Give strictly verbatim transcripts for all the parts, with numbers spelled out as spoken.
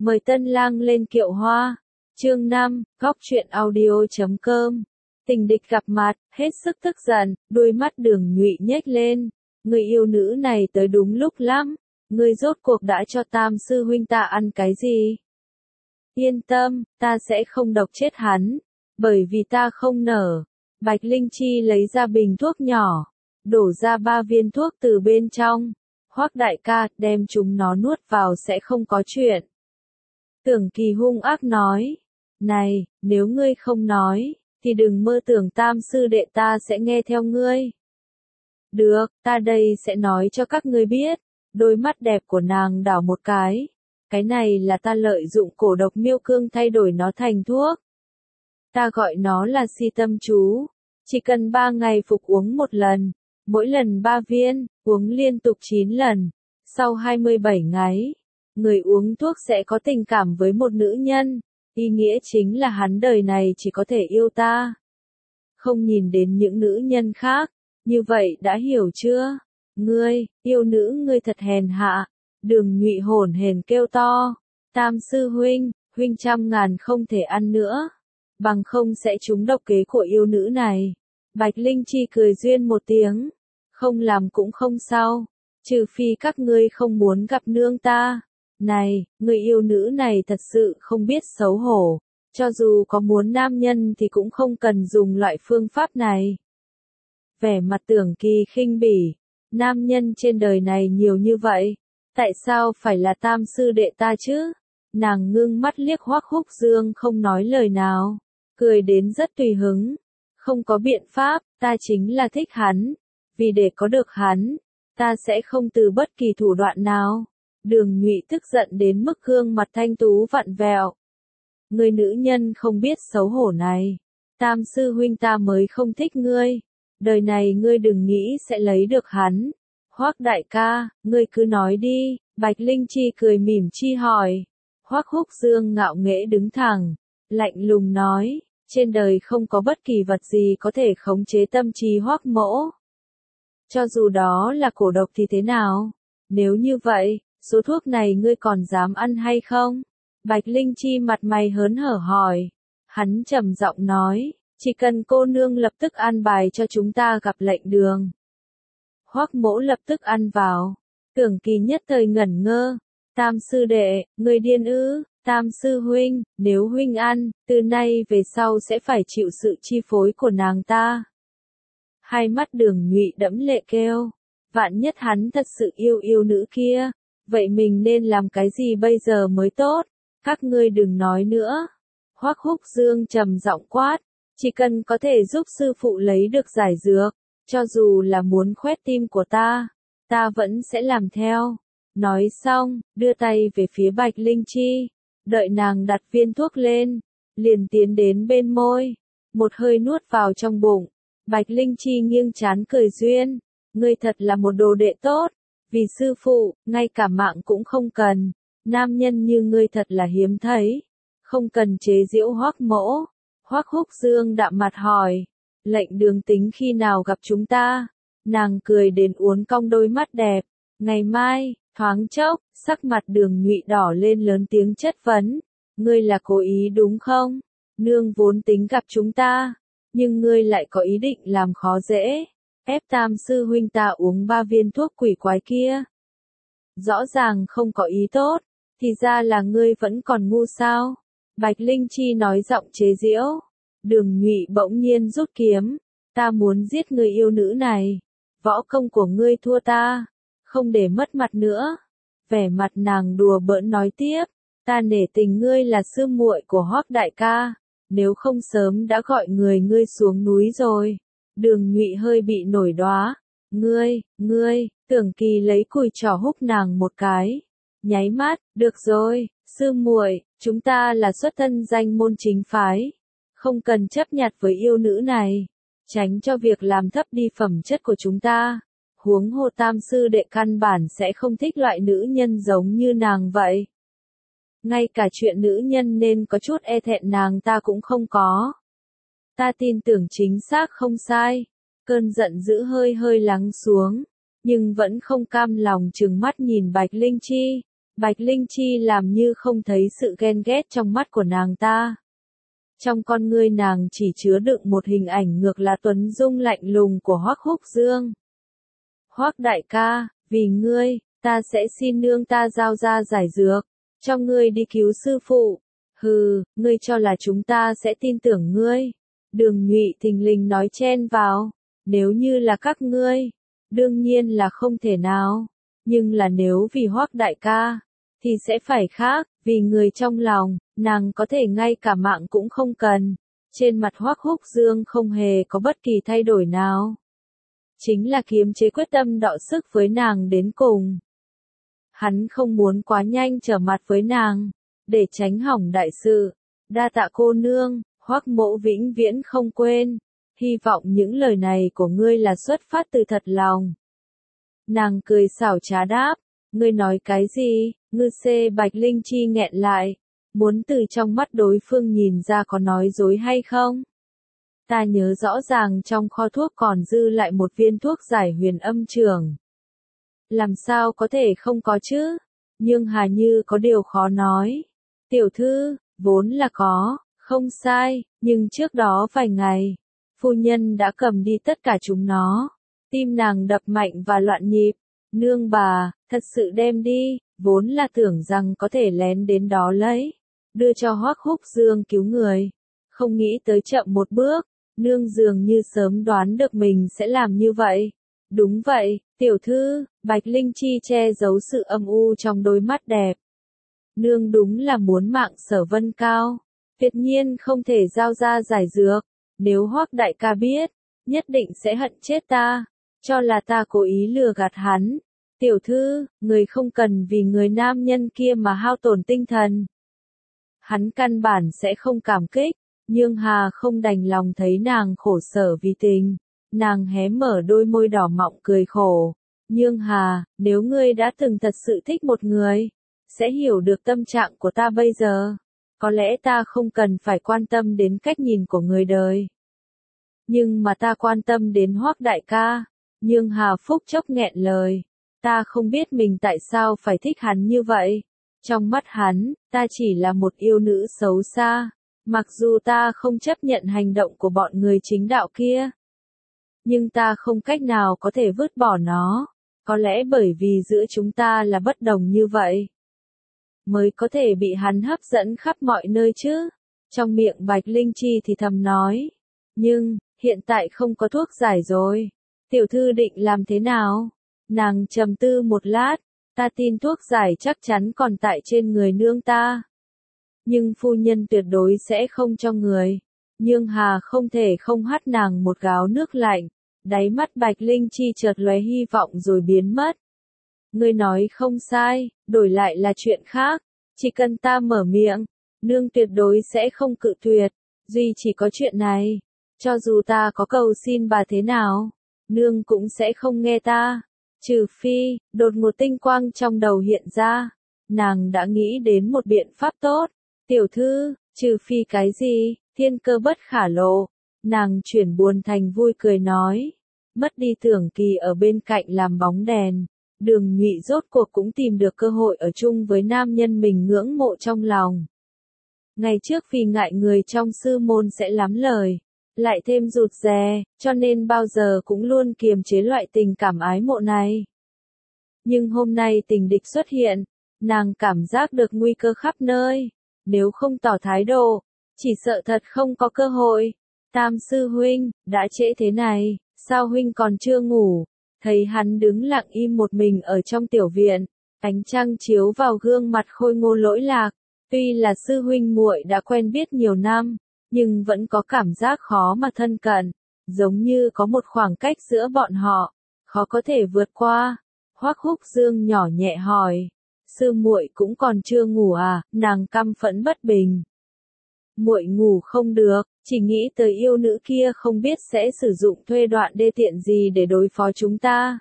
Mời tân lang lên kiệu hoa. Chương năm, góc truyện audio chấm com. Tình địch gặp mặt, hết sức tức giận, đôi mắt Đường Nhụy nhếch lên. Người yêu nữ này tới đúng lúc lắm. Ngươi rốt cuộc đã cho Tam sư huynh ta ăn cái gì? Yên tâm, ta sẽ không độc chết hắn. Bởi vì ta không nở. Bạch Linh Chi lấy ra bình thuốc nhỏ. Đổ ra ba viên thuốc từ bên trong. Hoắc đại ca, đem chúng nó nuốt vào sẽ không có chuyện. Tưởng Kỳ hung ác nói. Này, nếu ngươi không nói, thì đừng mơ tưởng Tam sư đệ ta sẽ nghe theo ngươi. Được, ta đây sẽ nói cho các ngươi biết. Đôi mắt đẹp của nàng đảo một cái. Cái này là ta lợi dụng cổ độc miêu cương thay đổi nó thành thuốc. Ta gọi nó là si tâm chú. Chỉ cần ba ngày phục uống một lần. Mỗi lần ba viên, uống liên tục chín lần. Sau hai mươi bảy ngày, người uống thuốc sẽ có tình cảm với một nữ nhân. Ý nghĩa chính là hắn đời này chỉ có thể yêu ta. Không nhìn đến những nữ nhân khác. Như vậy đã hiểu chưa? Ngươi, yêu nữ ngươi thật hèn hạ. Đường Nhụy hổn hển kêu to. Tam sư huynh, huynh trăm ngàn không thể ăn nữa. Bằng không sẽ trúng độc kế của yêu nữ này. Bạch Linh Chi cười duyên một tiếng. Không làm cũng không sao. Trừ phi các ngươi không muốn gặp nương ta. Này, người yêu nữ này thật sự không biết xấu hổ. Cho dù có muốn nam nhân thì cũng không cần dùng loại phương pháp này. Vẻ mặt Tưởng Kỳ khinh bỉ. Nam nhân trên đời này nhiều như vậy. Tại sao phải là Tam sư đệ ta chứ? Nàng ngưng mắt liếc Hoắc Húc Dương không nói lời nào. Cười đến rất tùy hứng. Không có biện pháp, ta chính là thích hắn. Vì để có được hắn, ta sẽ không từ bất kỳ thủ đoạn nào. Đường Nhụy tức giận đến mức gương mặt thanh tú vặn vẹo. Người nữ nhân không biết xấu hổ này. Tam sư huynh ta mới không thích ngươi. Đời này ngươi đừng nghĩ sẽ lấy được hắn. Hoắc đại ca, ngươi cứ nói đi. Bạch Linh Chi cười mỉm chi hỏi. Hoắc Húc Dương ngạo nghễ đứng thẳng. Lạnh lùng nói. Trên đời không có bất kỳ vật gì có thể khống chế tâm trí Hoắc mỗ. Cho dù đó là cổ độc thì thế nào? Nếu như vậy, số thuốc này ngươi còn dám ăn hay không? Bạch Linh Chi mặt mày hớn hở hỏi. Hắn trầm giọng nói, chỉ cần cô nương lập tức an bài cho chúng ta gặp lệnh đường. Hoắc mỗ lập tức ăn vào. Tưởng Kỳ nhất thời ngẩn ngơ. Tam sư đệ, ngươi điên ư? Tam sư huynh, nếu huynh ăn, từ nay về sau sẽ phải chịu sự chi phối của nàng ta. Hai mắt Đường Nhụy đẫm lệ kêu. Vạn nhất hắn thật sự yêu yêu nữ kia. Vậy mình nên làm cái gì bây giờ mới tốt? Các ngươi đừng nói nữa. Hoắc Húc Dương trầm giọng quát. Chỉ cần có thể giúp sư phụ lấy được giải dược. Cho dù là muốn khoét tim của ta. Ta vẫn sẽ làm theo. Nói xong, đưa tay về phía Bạch Linh Chi. Đợi nàng đặt viên thuốc lên. Liền tiến đến bên môi. Một hơi nuốt vào trong bụng. Bạch Linh Chi nghiêng trán cười duyên. Ngươi thật là một đồ đệ tốt. Vì sư phụ, ngay cả mạng cũng không cần. Nam nhân như ngươi thật là hiếm thấy. Không cần chế giễu Hoắc mỗ. Hoắc Húc Dương đạm mặt hỏi. Lệnh đường tính khi nào gặp chúng ta? Nàng cười đến uốn cong đôi mắt đẹp. Ngày mai, thoáng chốc, sắc mặt Đường Nhụy đỏ lên lớn tiếng chất vấn. Ngươi là cố ý đúng không? Nương vốn tính gặp chúng ta. Nhưng ngươi lại có ý định làm khó dễ. Ép Tam sư huynh ta uống ba viên thuốc quỷ quái kia. Rõ ràng không có ý tốt. Thì ra là ngươi vẫn còn ngu sao? Bạch Linh Chi nói giọng chế giễu. Đường Nhụy bỗng nhiên rút kiếm. Ta muốn giết người yêu nữ này. Võ công của ngươi thua ta. Không để mất mặt nữa. Vẻ mặt nàng đùa bỡn nói tiếp. Ta nể tình ngươi là sư muội của Hoắc đại ca. Nếu không sớm đã gọi người ngươi xuống núi rồi. Đường Nhụy hơi bị nổi đoá. Ngươi, ngươi, Tưởng Kỳ lấy cùi trỏ húc nàng một cái. Nháy mắt, được rồi, sư muội, chúng ta là xuất thân danh môn chính phái. Không cần chấp nhặt với yêu nữ này. Tránh cho việc làm thấp đi phẩm chất của chúng ta. Huống hồ Tam sư đệ căn bản sẽ không thích loại nữ nhân giống như nàng vậy. Ngay cả chuyện nữ nhân nên có chút e thẹn nàng ta cũng không có. Ta tin tưởng chính xác không sai. Cơn giận dữ hơi hơi lắng xuống. Nhưng vẫn không cam lòng trừng mắt nhìn Bạch Linh Chi. Bạch Linh Chi làm như không thấy sự ghen ghét trong mắt của nàng ta. Trong con ngươi nàng chỉ chứa đựng một hình ảnh ngược là tuấn dung lạnh lùng của Hoắc Húc Dương. Hoắc đại ca, vì ngươi, ta sẽ xin nương ta giao ra giải dược, cho ngươi đi cứu sư phụ. Hừ, ngươi cho là chúng ta sẽ tin tưởng ngươi. Đường Nhụy thình lình nói chen vào. Nếu như là các ngươi, đương nhiên là không thể nào. Nhưng là nếu vì Hoắc đại ca, thì sẽ phải khác, vì người trong lòng, nàng có thể ngay cả mạng cũng không cần. Trên mặt Hoắc Húc Dương không hề có bất kỳ thay đổi nào. Chính là kiềm chế quyết tâm đọ sức với nàng đến cùng. Hắn không muốn quá nhanh trở mặt với nàng, để tránh hỏng đại sự. Đa tạ cô nương, Hoắc mỗ vĩnh viễn không quên. Hy vọng những lời này của ngươi là xuất phát từ thật lòng. Nàng cười xảo trá đáp, ngươi nói cái gì? Ngư xê Bạch Linh Chi nghẹn lại, muốn từ trong mắt đối phương nhìn ra có nói dối hay không? Ta nhớ rõ ràng trong kho thuốc còn dư lại một viên thuốc giải huyền âm trường. Làm sao có thể không có chứ? Nhưng Hà Như có điều khó nói. Tiểu thư, vốn là có, không sai, nhưng trước đó vài ngày, phu nhân đã cầm đi tất cả chúng nó. Tim nàng đập mạnh và loạn nhịp. Nương bà, thật sự đem đi, vốn là tưởng rằng có thể lén đến đó lấy, đưa cho Hoắc Húc Dương cứu người. Không nghĩ tới chậm một bước, nương dường như sớm đoán được mình sẽ làm như vậy. Đúng vậy, tiểu thư, Bạch Linh Chi che giấu sự âm u trong đôi mắt đẹp. Nương đúng là muốn mạng Sở Vân Cao, tuyệt nhiên không thể giao ra giải dược, nếu Hoắc đại ca biết, nhất định sẽ hận chết ta, cho là ta cố ý lừa gạt hắn. Tiểu thư, người không cần vì người nam nhân kia mà hao tổn tinh thần. Hắn căn bản sẽ không cảm kích, nhưng Hà không đành lòng thấy nàng khổ sở vì tình. Nàng hé mở đôi môi đỏ mọng cười khổ. Nhưng Hà, nếu ngươi đã từng thật sự thích một người, sẽ hiểu được tâm trạng của ta bây giờ. Có lẽ ta không cần phải quan tâm đến cách nhìn của người đời. Nhưng mà ta quan tâm đến Hoắc đại ca. Nhưng Hà phúc chốc nghẹn lời. Ta không biết mình tại sao phải thích hắn như vậy. Trong mắt hắn, ta chỉ là một yêu nữ xấu xa. Mặc dù ta không chấp nhận hành động của bọn người chính đạo kia. Nhưng ta không cách nào có thể vứt bỏ nó. Có lẽ bởi vì giữa chúng ta là bất đồng như vậy. Mới có thể bị hắn hấp dẫn khắp mọi nơi chứ. Trong miệng Bạch Linh Chi thì thầm nói. Nhưng, hiện tại không có thuốc giải rồi. Tiểu thư định làm thế nào? Nàng trầm tư một lát. Ta tin thuốc giải chắc chắn còn tại trên người nương ta. Nhưng phu nhân tuyệt đối sẽ không cho người. Nhưng Hà không thể không hắt nàng một gáo nước lạnh. Đáy mắt Bạch Linh Chi chợt lóe hy vọng rồi biến mất. Ngươi nói không sai, đổi lại là chuyện khác. Chỉ cần ta mở miệng, nương tuyệt đối sẽ không cự tuyệt. Duy chỉ có chuyện này, cho dù ta có cầu xin bà thế nào, nương cũng sẽ không nghe ta. Trừ phi, đột ngột tinh quang trong đầu hiện ra. Nàng đã nghĩ đến một biện pháp tốt. Tiểu thư, trừ phi cái gì, thiên cơ bất khả lộ. Nàng chuyển buồn thành vui cười nói. Mất đi Tưởng Kỳ ở bên cạnh làm bóng đèn. Đường Nhụy rốt cuộc cũng tìm được cơ hội ở chung với nam nhân mình ngưỡng mộ trong lòng. Ngày trước vì ngại người trong sư môn sẽ lắm lời, lại thêm rụt rè, cho nên bao giờ cũng luôn kiềm chế loại tình cảm ái mộ này. Nhưng hôm nay tình địch xuất hiện, nàng cảm giác được nguy cơ khắp nơi. Nếu không tỏ thái độ, chỉ sợ thật không có cơ hội. Tam sư huynh, đã trễ thế này, sao huynh còn chưa ngủ? Thấy hắn đứng lặng im một mình ở trong tiểu viện, ánh trăng chiếu vào gương mặt khôi ngô lỗi lạc. Tuy là sư huynh muội đã quen biết nhiều năm, nhưng vẫn có cảm giác khó mà thân cận, giống như có một khoảng cách giữa bọn họ, khó có thể vượt qua. Hoắc Húc Dương nhỏ nhẹ hỏi, sư muội cũng còn chưa ngủ à? Nàng căm phẫn bất bình. Muội ngủ không được, chỉ nghĩ tới yêu nữ kia không biết sẽ sử dụng thuê đoạn đê tiện gì để đối phó chúng ta.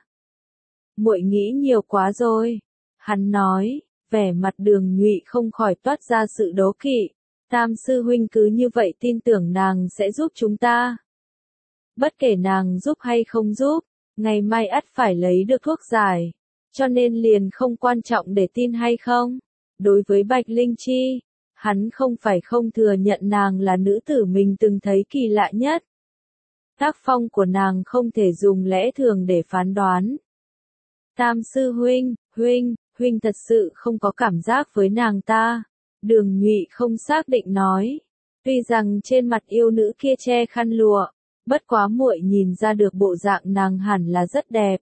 Muội nghĩ nhiều quá rồi. Hắn nói, vẻ mặt Đường Nhụy không khỏi toát ra sự đố kỵ. Tam sư huynh cứ như vậy tin tưởng nàng sẽ giúp chúng ta. Bất kể nàng giúp hay không giúp, ngày mai ắt phải lấy được thuốc giải. cho nên liền không quan trọng để tin hay không. Đối với Bạch Linh Chi, hắn không phải không thừa nhận nàng là nữ tử mình từng thấy kỳ lạ nhất. Tác phong của nàng không thể dùng lẽ thường để phán đoán. Tam sư huynh, huynh, huynh thật sự không có cảm giác với nàng ta. Đường Nhụy không xác định nói. Tuy rằng trên mặt yêu nữ kia che khăn lụa, bất quá muội nhìn ra được bộ dạng nàng hẳn là rất đẹp.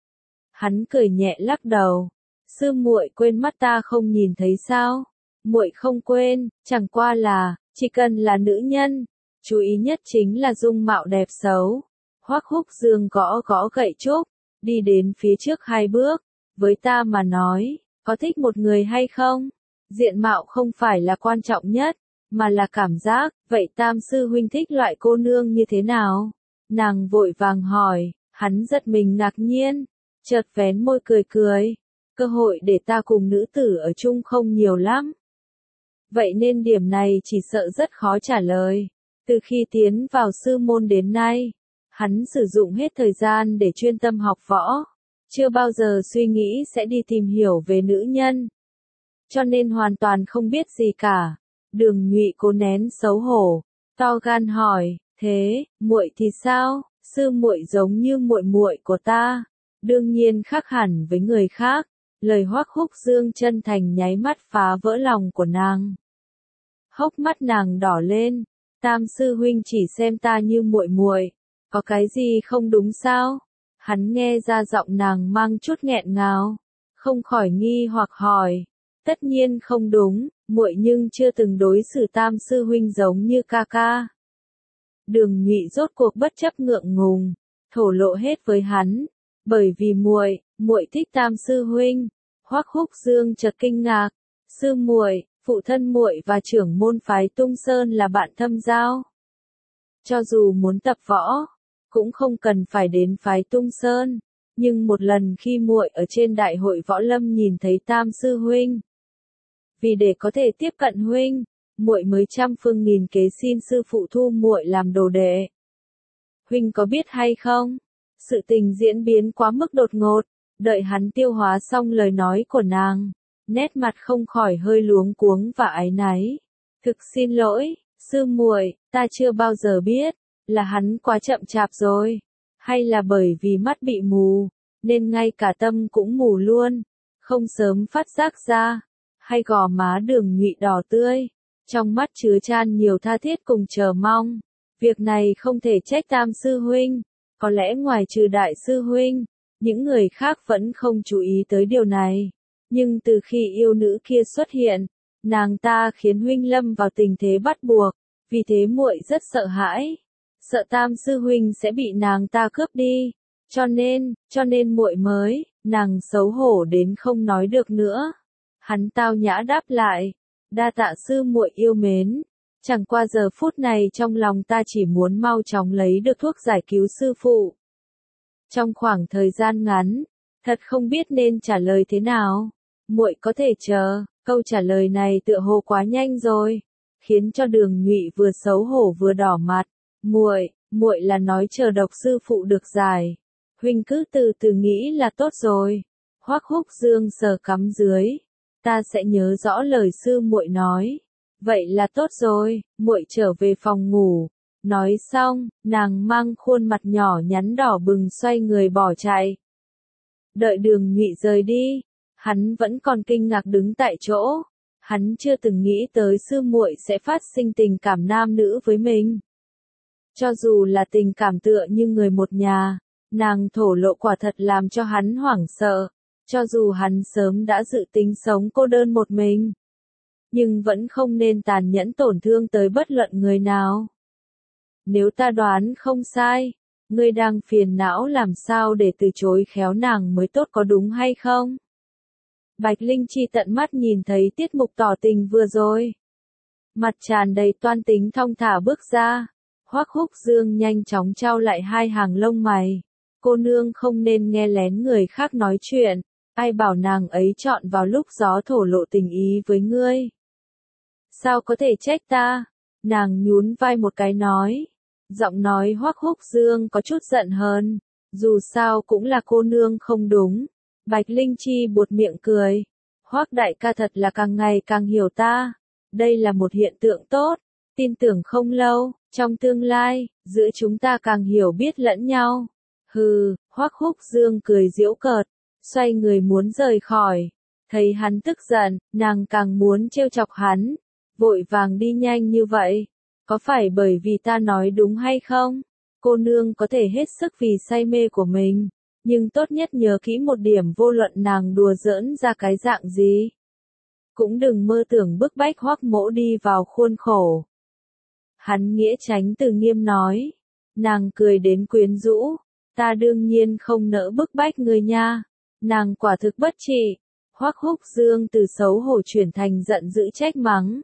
Hắn cười nhẹ lắc đầu. Sư muội quên mắt ta không nhìn thấy sao? Muội không quên, chẳng qua là, chỉ cần là nữ nhân, chú ý nhất chính là dung mạo đẹp xấu. Hoắc Húc Dương gõ gõ gậy trúc, đi đến phía trước hai bước, với ta mà nói, có thích một người hay không? Diện mạo không phải là quan trọng nhất, mà là cảm giác, vậy Tam sư huynh thích loại cô nương như thế nào? Nàng vội vàng hỏi, hắn giật mình ngạc nhiên, chợt vén môi cười cười, cơ hội để ta cùng nữ tử ở chung không nhiều lắm. Vậy nên điểm này chỉ sợ rất khó trả lời. Từ khi tiến vào sư môn đến nay, hắn sử dụng hết thời gian để chuyên tâm học võ, chưa bao giờ suy nghĩ sẽ đi tìm hiểu về nữ nhân. Cho nên hoàn toàn không biết gì cả. Đường Nhụy cố nén xấu hổ, to gan hỏi, thế, muội thì sao? Sư muội giống như muội muội của ta, đương nhiên khác hẳn với người khác. Lời Hoắc Húc Dương chân thành nháy mắt phá vỡ lòng của nàng. Hốc mắt nàng đỏ lên, Tam sư huynh chỉ xem ta như muội muội, có cái gì không đúng sao? Hắn nghe ra giọng nàng mang chút nghẹn ngào, không khỏi nghi hoặc hỏi, tất nhiên không đúng, muội nhưng chưa từng đối xử Tam sư huynh giống như ca ca. Đường Nhụy rốt cuộc bất chấp ngượng ngùng, thổ lộ hết với hắn, bởi vì muội, muội thích Tam sư huynh. Hoắc Húc Dương chợt kinh ngạc, sư muội, phụ thân muội và trưởng môn phái Tung Sơn là bạn thâm giao. Cho dù muốn tập võ, cũng không cần phải đến phái Tung Sơn, nhưng một lần khi muội ở trên đại hội võ lâm nhìn thấy Tam sư huynh, vì để có thể tiếp cận huynh, muội mới trăm phương nghìn kế xin sư phụ thu muội làm đồ đệ. Huynh có biết hay không? Sự tình diễn biến quá mức đột ngột, đợi hắn tiêu hóa xong lời nói của nàng, nét mặt không khỏi hơi luống cuống và áy náy. Thực xin lỗi, sư muội, ta chưa bao giờ biết, là hắn quá chậm chạp rồi, hay là bởi vì mắt bị mù, nên ngay cả tâm cũng mù luôn, không sớm phát giác ra, hay gò má Đường Nhụy đỏ tươi, trong mắt chứa chan nhiều tha thiết cùng chờ mong. Việc này không thể trách Tam sư huynh, có lẽ ngoài trừ đại sư huynh, những người khác vẫn không chú ý tới điều này. Nhưng từ khi yêu nữ kia xuất hiện, nàng ta khiến huynh lâm vào tình thế bắt buộc, vì thế muội rất sợ hãi, sợ Tam sư huynh sẽ bị nàng ta cướp đi, cho nên, cho nên muội mới, nàng xấu hổ đến không nói được nữa. Hắn tao nhã đáp lại, đa tạ sư muội yêu mến, chẳng qua giờ phút này trong lòng ta chỉ muốn mau chóng lấy được thuốc giải cứu sư phụ. Trong khoảng thời gian ngắn, thật không biết nên trả lời thế nào. Muội có thể chờ, câu trả lời này tựa hồ quá nhanh rồi, khiến cho Đường Nhụy vừa xấu hổ vừa đỏ mặt. Muội, muội là nói chờ độc sư phụ được giải, huynh cứ từ từ nghĩ là tốt rồi. Hoắc Húc Dương sờ cắm dưới, ta sẽ nhớ rõ lời sư muội nói. Vậy là tốt rồi, muội trở về phòng ngủ. Nói xong, nàng mang khuôn mặt nhỏ nhắn đỏ bừng xoay người bỏ chạy. Đợi Đường Nhụy rời đi, hắn vẫn còn kinh ngạc đứng tại chỗ. Hắn chưa từng nghĩ tới sư muội sẽ phát sinh tình cảm nam nữ với mình. Cho dù là tình cảm tựa như người một nhà, nàng thổ lộ quả thật làm cho hắn hoảng sợ. Cho dù hắn sớm đã dự tính sống cô đơn một mình, nhưng vẫn không nên tàn nhẫn tổn thương tới bất luận người nào. Nếu ta đoán không sai, ngươi đang phiền não làm sao để từ chối khéo nàng mới tốt có đúng hay không? Bạch Linh Chi tận mắt nhìn thấy tiết mục tỏ tình vừa rồi. Mặt tràn đầy toan tính thong thả bước ra. Hoắc Húc Dương nhanh chóng trao lại hai hàng lông mày. Cô nương không nên nghe lén người khác nói chuyện. Ai bảo nàng ấy chọn vào lúc gió thổ lộ tình ý với ngươi? Sao có thể trách ta? Nàng nhún vai một cái nói. Giọng nói Hoắc Húc Dương có chút giận hờn. Dù sao cũng là cô nương không đúng. Bạch Linh Chi buột miệng cười. Hoắc đại ca thật là càng ngày càng hiểu ta. Đây là một hiện tượng tốt. Tin tưởng không lâu, trong tương lai, giữa chúng ta càng hiểu biết lẫn nhau. Hừ, Hoắc Húc Dương cười giễu cợt, xoay người muốn rời khỏi. Thấy hắn tức giận, nàng càng muốn trêu chọc hắn. Vội vàng đi nhanh như vậy. Có phải bởi vì ta nói đúng hay không? Cô nương có thể hết sức vì say mê của mình. Nhưng tốt nhất nhớ kỹ một điểm, vô luận nàng đùa giỡn ra cái dạng gì. Cũng đừng mơ tưởng bức bách Hoắc Mỗ đi vào khuôn khổ. Hắn nghĩa tránh từ nghiêm nói. Nàng cười đến quyến rũ. Ta đương nhiên không nỡ bức bách người nha. Nàng quả thực bất trị. Hoắc Húc Dương từ xấu hổ chuyển thành giận dữ trách mắng.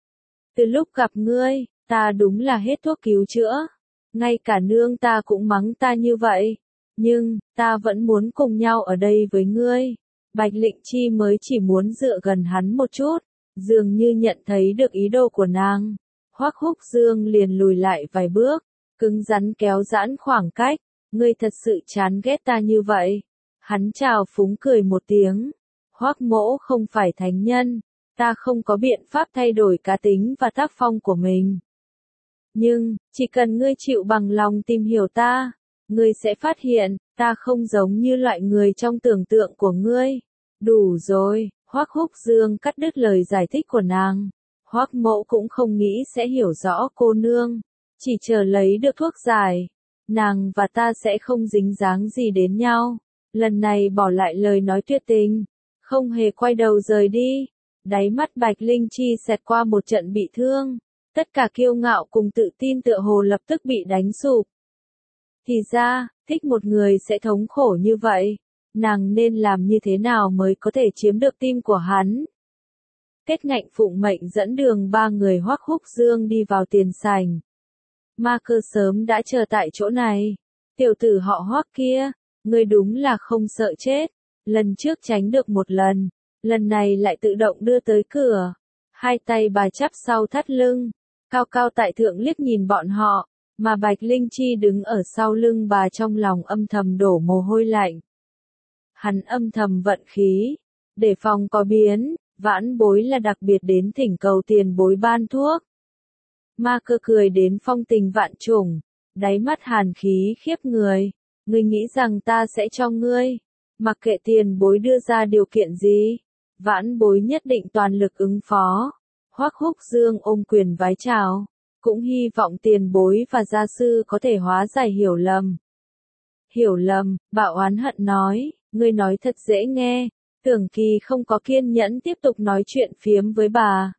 Từ lúc gặp ngươi, ta đúng là hết thuốc cứu chữa. Ngay cả nương ta cũng mắng ta như vậy. Nhưng, ta vẫn muốn cùng nhau ở đây với ngươi. Bạch Lệnh Chi mới chỉ muốn dựa gần hắn một chút, dường như nhận thấy được ý đồ của nàng. Hoắc Húc Dương liền lùi lại vài bước, cứng rắn kéo giãn khoảng cách. Ngươi thật sự chán ghét ta như vậy. Hắn chào phúng cười một tiếng. Hoắc Mỗ không phải thánh nhân, ta không có biện pháp thay đổi cá tính và tác phong của mình. Nhưng, chỉ cần ngươi chịu bằng lòng tìm hiểu ta, ngươi sẽ phát hiện, ta không giống như loại người trong tưởng tượng của ngươi. Đủ rồi, Hoắc Húc Dương cắt đứt lời giải thích của nàng. Hoắc Mỗ cũng không nghĩ sẽ hiểu rõ cô nương, chỉ chờ lấy được thuốc giải. Nàng và ta sẽ không dính dáng gì đến nhau. Lần này bỏ lại lời nói tuyệt tình, không hề quay đầu rời đi. Đáy mắt Bạch Linh Chi xẹt qua một trận bị thương. Tất cả kiêu ngạo cùng tự tin tựa hồ lập tức bị đánh sụp. Thì ra, thích một người sẽ thống khổ như vậy. Nàng nên làm như thế nào mới có thể chiếm được tim của hắn? Kết Ngạnh phụng mệnh dẫn đường ba người Hoắc Húc Dương đi vào tiền sảnh. Ma Cơ sớm đã chờ tại chỗ này. Tiểu tử họ Hoắc kia, ngươi đúng là không sợ chết. Lần trước tránh được một lần, lần này lại tự động đưa tới cửa. Hai tay bà chắp sau thắt lưng, cao cao tại thượng liếc nhìn bọn họ, mà Bạch Linh Chi đứng ở sau lưng bà trong lòng âm thầm đổ mồ hôi lạnh. Hắn âm thầm vận khí, để phòng có biến, vãn bối là đặc biệt đến thỉnh cầu tiền bối ban thuốc. Ma Cơ cười đến phong tình vạn trùng, đáy mắt hàn khí khiếp người. Ngươi nghĩ rằng ta sẽ cho ngươi, mặc kệ tiền bối đưa ra điều kiện gì, vãn bối nhất định toàn lực ứng phó. Hoắc Húc Dương ôm quyền vái chào, cũng hy vọng tiền bối và gia sư có thể hóa giải hiểu lầm. Hiểu lầm, Bạo oán hận nói, ngươi nói thật dễ nghe. Tưởng Kỳ không có kiên nhẫn tiếp tục nói chuyện phiếm với bà.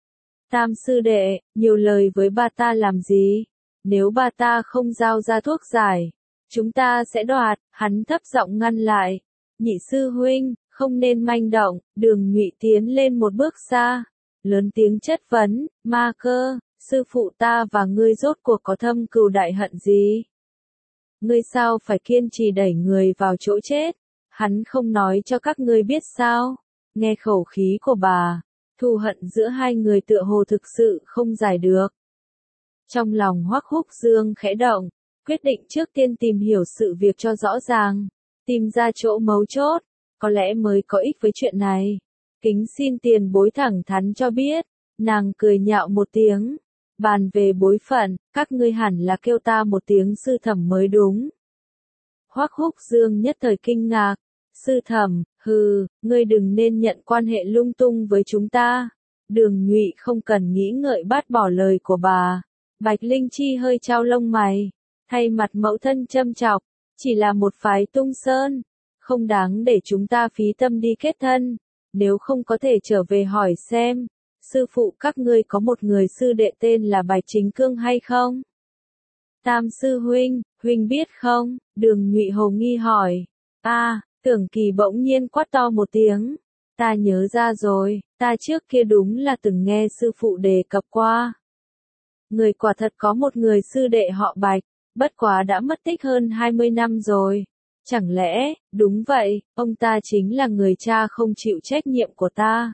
Tam sư đệ, nhiều lời với bà ta làm gì? Nếu bà ta không giao ra thuốc giải, chúng ta sẽ đoạt. Hắn thấp giọng ngăn lại. Nhị sư huynh, không nên manh động. Đường Nhụy tiến lên một bước xa, lớn tiếng chất vấn. Ma Cơ, sư phụ ta và ngươi rốt cuộc có thâm cừu đại hận gì? Ngươi sao phải kiên trì đẩy người vào chỗ chết? Hắn không nói cho các ngươi biết sao? Nghe khẩu khí của bà, thù hận giữa hai người tựa hồ thực sự không giải được. Trong lòng Hoắc Húc Dương khẽ động, quyết định trước tiên tìm hiểu sự việc cho rõ ràng, tìm ra chỗ mấu chốt, có lẽ mới có ích với chuyện này. Kính xin tiền bối thẳng thắn cho biết. Nàng cười nhạo một tiếng. Bàn về bối phận, các ngươi hẳn là kêu ta một tiếng sư thẩm mới đúng. Hoắc Húc Dương nhất thời kinh ngạc. Sư thẩm, hừ, ngươi đừng nên nhận quan hệ lung tung với chúng ta. Đường Nhụy không cần nghĩ ngợi bác bỏ lời của bà. Bạch Linh Chi hơi trao lông mày, thay mặt mẫu thân châm chọc, chỉ là một phái Tung Sơn, không đáng để chúng ta phí tâm đi kết thân. Nếu không có thể trở về hỏi xem, sư phụ các ngươi có một người sư đệ tên là Bạch Chính Cương hay không? Tam sư huynh, huynh biết không? Đường Nhụy hồ nghi hỏi. A, Tưởng Kỳ bỗng nhiên quát to một tiếng. Ta nhớ ra rồi, ta trước kia đúng là từng nghe sư phụ đề cập qua. Người quả thật có một người sư đệ họ Bạch, bất quá đã mất tích hơn hai mươi năm rồi. Chẳng lẽ, đúng vậy, ông ta chính là người cha không chịu trách nhiệm của ta?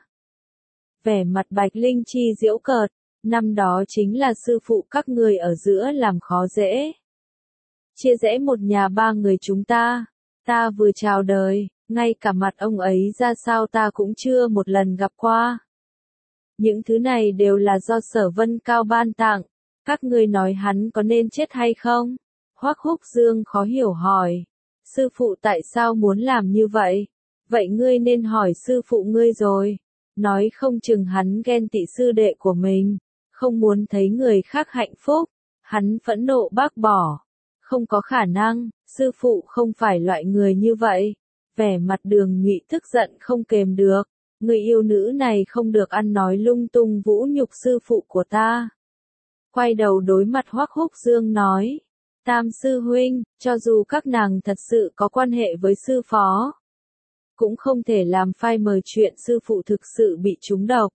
Vẻ mặt Bạch Linh Chi giễu cợt, năm đó chính là sư phụ các người ở giữa làm khó dễ. Chia rẽ một nhà ba người chúng ta, ta vừa chào đời, ngay cả mặt ông ấy ra sao ta cũng chưa một lần gặp qua. Những thứ này đều là do Sở Vân Cao ban tặng, các ngươi nói hắn có nên chết hay không? Hoắc Húc Dương khó hiểu hỏi, sư phụ tại sao muốn làm như vậy? Vậy ngươi nên hỏi sư phụ ngươi rồi, nói không chừng hắn ghen tị sư đệ của mình, không muốn thấy người khác hạnh phúc, hắn phẫn nộ bác bỏ. Không có khả năng, sư phụ không phải loại người như vậy. Vẻ mặt Đường Nhụy tức giận không kềm được, người yêu nữ này không được ăn nói lung tung vũ nhục sư phụ của ta. Quay đầu đối mặt Hoắc Húc Dương nói, Tam sư huynh, cho dù các nàng thật sự có quan hệ với sư phó, cũng không thể làm phai mờ chuyện sư phụ thực sự bị trúng độc.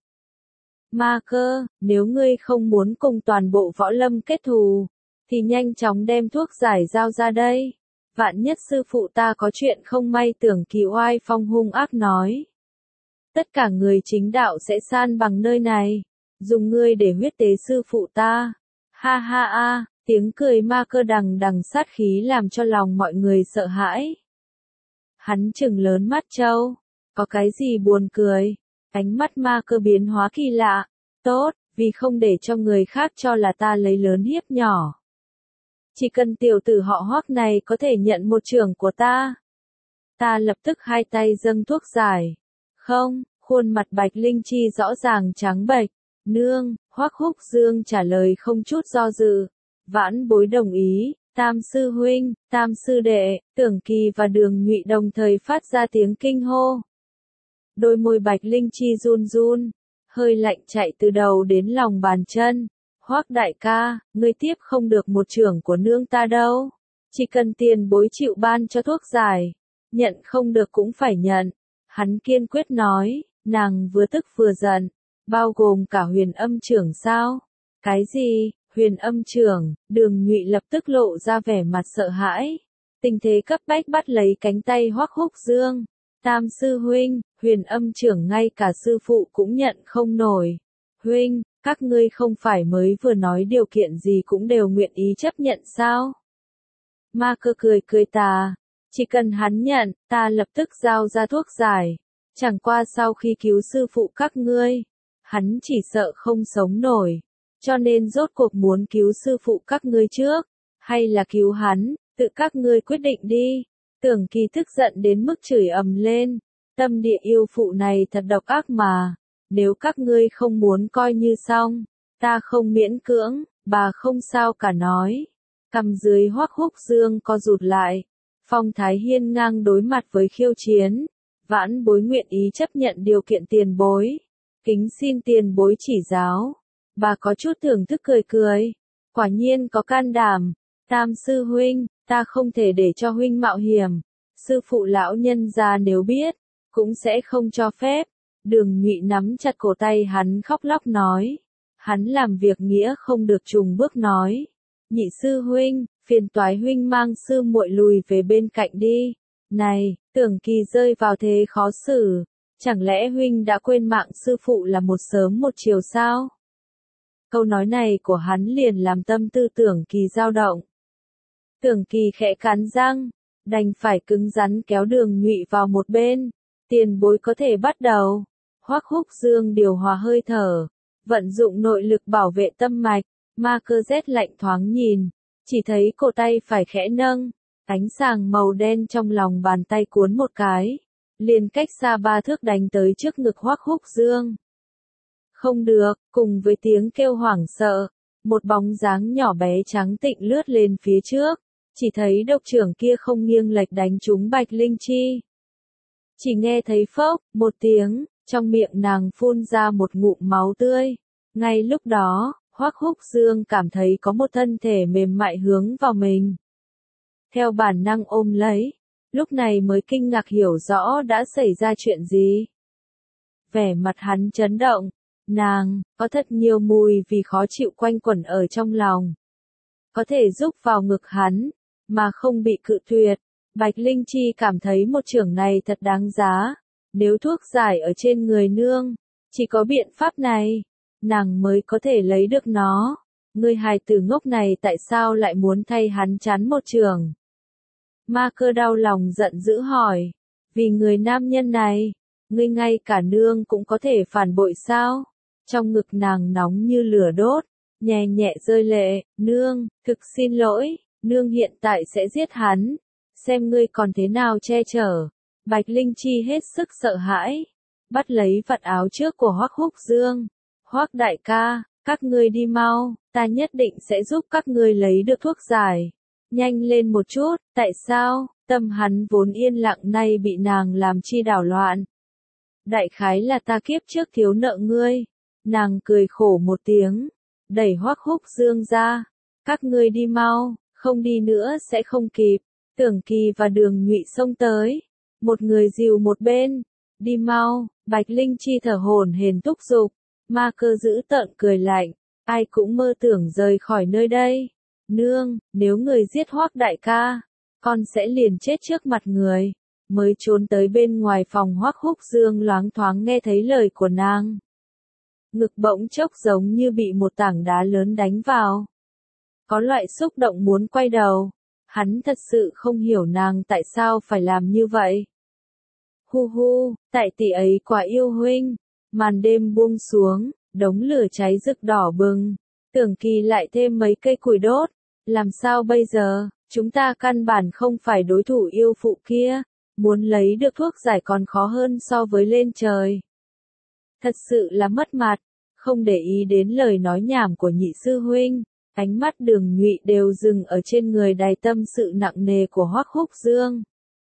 Ma Cơ, nếu ngươi không muốn cùng toàn bộ võ lâm kết thù, thì nhanh chóng đem thuốc giải giao ra đây. Vạn nhất sư phụ ta có chuyện không may. Tưởng Kỳ oai phong hung ác nói. Tất cả người chính đạo sẽ san bằng nơi này, dùng ngươi để huyết tế sư phụ ta. Ha ha a, tiếng cười Ma Cơ đằng đằng sát khí làm cho lòng mọi người sợ hãi. Hắn trừng lớn mắt trâu, có cái gì buồn cười? Ánh mắt Ma Cơ biến hóa kỳ lạ. Tốt, vì không để cho người khác cho là ta lấy lớn hiếp nhỏ. Chỉ cần tiểu tử họ Hoắc này có thể nhận một trường của ta, ta lập tức hai tay dâng thuốc giải. Không, khuôn mặt Bạch Linh Chi rõ ràng trắng bệch. Nương, Hoắc Húc Dương trả lời không chút do dự. Vãn Bối đồng ý. Tam sư huynh, Tam sư đệ, Tưởng Kỳ và Đường Nhụy đồng thời phát ra tiếng kinh hô. Đôi môi Bạch Linh Chi run run, hơi lạnh chạy từ đầu đến lòng bàn chân. Hoắc đại ca, ngươi tiếp không được một trưởng của nương ta đâu. Chỉ cần tiền bối chịu ban cho thuốc giải, nhận không được cũng phải nhận. Hắn kiên quyết nói, nàng vừa tức vừa giận, bao gồm cả Huyền Âm trưởng sao? Cái gì? Huyền Âm trưởng? Đường Nhụy lập tức lộ ra vẻ mặt sợ hãi. Tình thế cấp bách bắt lấy cánh tay Hoắc Húc Dương. Tam sư huynh, Huyền Âm trưởng ngay cả sư phụ cũng nhận không nổi. Huynh, các ngươi không phải mới vừa nói điều kiện gì cũng đều nguyện ý chấp nhận sao? Ma Cơ cười cười tà, chỉ cần hắn nhận, ta lập tức giao ra thuốc giải. Chẳng qua sau khi cứu sư phụ các ngươi, hắn chỉ sợ không sống nổi, cho nên rốt cuộc muốn cứu sư phụ các ngươi trước, hay là cứu hắn, tự các ngươi quyết định đi. Tưởng Kỳ tức giận đến mức chửi ầm lên, tâm địa yêu phụ này thật độc ác mà. Nếu các ngươi không muốn coi như xong, ta không miễn cưỡng, bà không sao cả nói. Cằm dưới Hoắc Húc Dương co rụt lại, phong thái hiên ngang đối mặt với khiêu chiến. Vãn Bối nguyện ý chấp nhận điều kiện tiền bối, kính xin tiền bối chỉ giáo. Bà có chút thưởng thức cười cười, quả nhiên có can đảm. Tam sư huynh, ta không thể để cho huynh mạo hiểm, sư phụ lão nhân gia nếu biết, cũng sẽ không cho phép. Đường Nhụy nắm chặt cổ tay hắn khóc lóc nói. Hắn làm việc nghĩa không được trùng bước nói. Nhị sư huynh, phiền toái huynh mang sư muội lùi về bên cạnh đi. Này, Tưởng Kỳ rơi vào thế khó xử. Chẳng lẽ huynh đã quên mạng sư phụ là một sớm một chiều sao? Câu nói này của hắn liền làm tâm tư Tưởng Kỳ dao động. Tưởng Kỳ khẽ cắn răng, đành phải cứng rắn kéo Đường Nhụy vào một bên. Tiền bối có thể bắt đầu. Hoắc Húc Dương điều hòa hơi thở, vận dụng nội lực bảo vệ tâm mạch. Ma Cơ rét lạnh thoáng nhìn, chỉ thấy cổ tay phải khẽ nâng, ánh sàng màu đen trong lòng bàn tay cuốn một cái, liền cách xa ba thước đánh tới trước ngực Hoắc Húc Dương. Không được, cùng với tiếng kêu hoảng sợ, một bóng dáng nhỏ bé trắng tịnh lướt lên phía trước, chỉ thấy độc trưởng kia không nghiêng lệch đánh trúng Bạch Linh Chi. Chỉ nghe thấy phốc, một tiếng, trong miệng nàng phun ra một ngụm máu tươi. Ngay lúc đó, Hoắc Húc Dương cảm thấy có một thân thể mềm mại hướng vào mình. Theo bản năng ôm lấy, lúc này mới kinh ngạc hiểu rõ đã xảy ra chuyện gì. Vẻ mặt hắn chấn động, nàng, có thật nhiều mùi vì khó chịu quanh quẩn ở trong lòng. Có thể giúp vào ngực hắn, mà không bị cự tuyệt. Bạch Linh Chi cảm thấy một chưởng này thật đáng giá. Nếu thuốc giải ở trên người nương, chỉ có biện pháp này, nàng mới có thể lấy được nó. Người hài tử ngốc này tại sao lại muốn thay hắn chắn một chưởng? Ma Cơ đau lòng giận dữ hỏi. Vì người nam nhân này, ngươi ngay cả nương cũng có thể phản bội sao? Trong ngực nàng nóng như lửa đốt, nhẹ nhẹ rơi lệ, nương, thực xin lỗi, nương hiện tại sẽ giết hắn, xem ngươi còn thế nào che chở. Bạch Linh Chi hết sức sợ hãi, bắt lấy vạt áo trước của Hoắc Húc Dương. Hoắc đại ca, các ngươi đi mau, ta nhất định sẽ giúp các ngươi lấy được thuốc giải. Nhanh lên một chút, tại sao? Tâm hắn vốn yên lặng nay bị nàng làm chi đảo loạn. Đại khái là ta kiếp trước thiếu nợ ngươi. Nàng cười khổ một tiếng, đẩy Hoắc Húc Dương ra. Các ngươi đi mau, không đi nữa sẽ không kịp. Tưởng Kỳ và Đường Nhụy xông tới, một người dìu một bên. Đi mau, Bạch Linh Chi thở hổn hển thúc giục. Ma Cơ giữ tợn cười lạnh, ai cũng mơ tưởng rời khỏi nơi đây. Nương, nếu người giết Hoắc đại ca, con sẽ liền chết trước mặt người. Mới trốn tới bên ngoài phòng, Hoắc Húc Dương loáng thoáng nghe thấy lời của nàng. Ngực bỗng chốc giống như bị một tảng đá lớn đánh vào. Có loại xúc động muốn quay đầu. Hắn thật sự không hiểu nàng tại sao phải làm như vậy. Hu hu, tại tỷ ấy quá yêu huynh. Màn đêm buông xuống, đống lửa cháy rực đỏ bừng. Tưởng Kỳ lại thêm mấy cây củi đốt. Làm sao bây giờ, chúng ta căn bản không phải đối thủ yêu phụ kia. Muốn lấy được thuốc giải còn khó hơn so với lên trời. Thật sự là mất mặt, không để ý đến lời nói nhảm của nhị sư huynh. Ánh mắt Đường Nhụy đều dừng ở trên người đầy tâm sự nặng nề của Hoắc Húc Dương.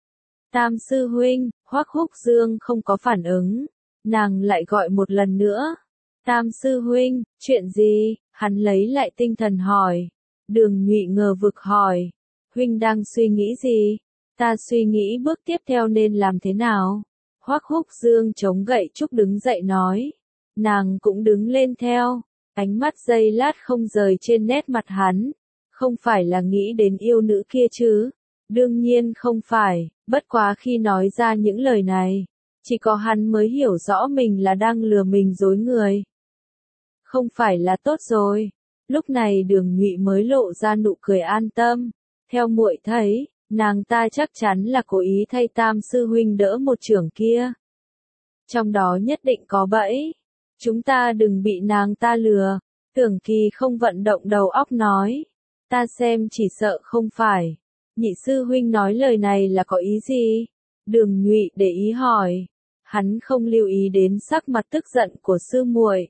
Tam sư huynh, Hoắc Húc Dương không có phản ứng. Nàng lại gọi một lần nữa. Tam sư huynh, chuyện gì? Hắn lấy lại tinh thần hỏi. Đường Nhụy ngờ vực hỏi. Huynh đang suy nghĩ gì? Ta suy nghĩ bước tiếp theo nên làm thế nào? Hoắc Húc Dương chống gậy trúc đứng dậy nói. Nàng cũng đứng lên theo. Ánh mắt giây lát không rời trên nét mặt hắn. Không phải là nghĩ đến yêu nữ kia chứ? Đương nhiên không phải, bất quá khi nói ra những lời này, chỉ có hắn mới hiểu rõ mình là đang lừa mình dối người. Không phải là tốt rồi. Lúc này Đường Nhụy mới lộ ra nụ cười an tâm. Theo muội thấy, nàng ta chắc chắn là cố ý thay Tam sư huynh đỡ một chưởng kia. Trong đó nhất định có bẫy. Chúng ta đừng bị nàng ta lừa. Tưởng Kỳ không vận động đầu óc nói. Ta xem chỉ sợ không phải. Nhị sư huynh nói lời này là có ý gì? Đường Nhụy để ý hỏi. Hắn không lưu ý đến sắc mặt tức giận của sư muội.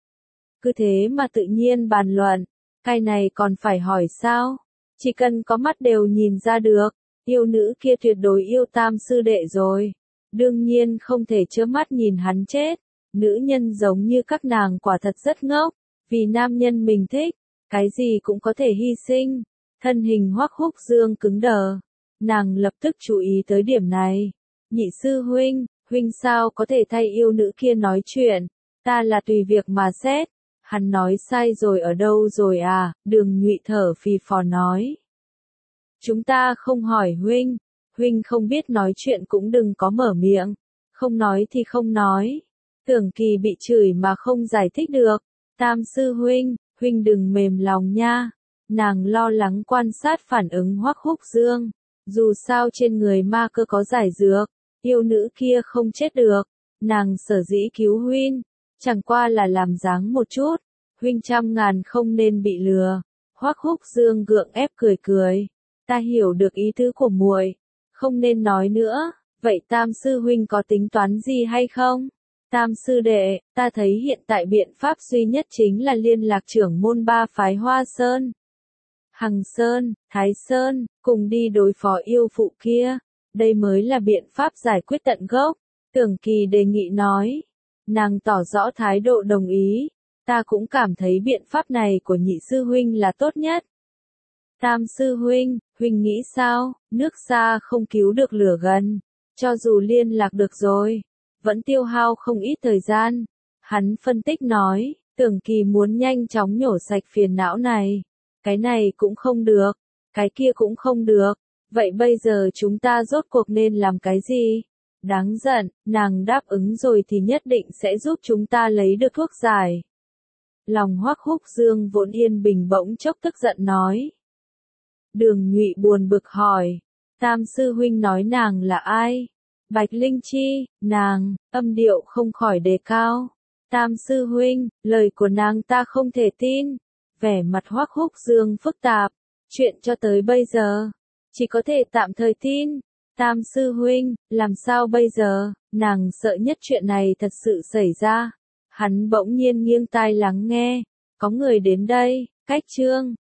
Cứ thế mà tự nhiên bàn luận. Cái này còn phải hỏi sao? Chỉ cần có mắt đều nhìn ra được. Yêu nữ kia tuyệt đối yêu Tam sư đệ rồi. Đương nhiên không thể trơ mắt nhìn hắn chết. Nữ nhân giống như các nàng quả thật rất ngốc. Vì nam nhân mình thích, cái gì cũng có thể hy sinh. Thân hình Hoắc Húc Dương cứng đờ. Nàng lập tức chú ý tới điểm này. Nhị sư huynh, huynh sao có thể thay yêu nữ kia nói chuyện? Ta là tùy việc mà xét. Hắn nói sai rồi ở đâu rồi à? Đường Nhụy thở phì phò nói. Chúng ta không hỏi huynh. Huynh không biết nói chuyện cũng đừng có mở miệng. Không nói thì không nói. Tưởng Kỳ bị chửi mà không giải thích được. Tam sư huynh, huynh đừng mềm lòng nha. Nàng lo lắng quan sát phản ứng Hoắc Húc Dương. Dù sao trên người Ma Cơ có giải dược, yêu nữ kia không chết được. Nàng sở dĩ cứu huynh, chẳng qua là làm dáng một chút. Huynh trăm ngàn không nên bị lừa. Hoắc Húc Dương gượng ép cười cười. Ta hiểu được ý tứ của muội, không nên nói nữa. Vậy Tam sư huynh có tính toán gì hay không? Tam sư đệ, ta thấy hiện tại biện pháp duy nhất chính là liên lạc trưởng môn ba phái Hoa Sơn, Hằng Sơn, Thái Sơn, cùng đi đối phó yêu phụ kia. Đây mới là biện pháp giải quyết tận gốc. Tưởng Kỳ đề nghị nói. Nàng tỏ rõ thái độ đồng ý. Ta cũng cảm thấy biện pháp này của nhị sư huynh là tốt nhất. Tam sư huynh, huynh nghĩ sao? Nước xa không cứu được lửa gần. Cho dù liên lạc được rồi, vẫn tiêu hao không ít thời gian. Hắn phân tích nói, Tưởng Kỳ muốn nhanh chóng nhổ sạch phiền não này. Cái này cũng không được, cái kia cũng không được. Vậy bây giờ chúng ta rốt cuộc nên làm cái gì? Đáng giận, nàng đáp ứng rồi thì nhất định sẽ giúp chúng ta lấy được thuốc giải. Lòng Hoắc Húc Dương vốn yên bình bỗng chốc tức giận nói. Đường Nhụy buồn bực hỏi, Tam sư huynh nói nàng là ai? Bạch Linh Chi, nàng, âm điệu không khỏi đề cao. Tam sư huynh, lời của nàng ta không thể tin. Vẻ mặt Hoắc Húc Dương phức tạp. Chuyện cho tới bây giờ, chỉ có thể tạm thời tin. Tam sư huynh, làm sao bây giờ, nàng sợ nhất chuyện này thật sự xảy ra. Hắn bỗng nhiên nghiêng tai lắng nghe. Có người đến đây, cách chương.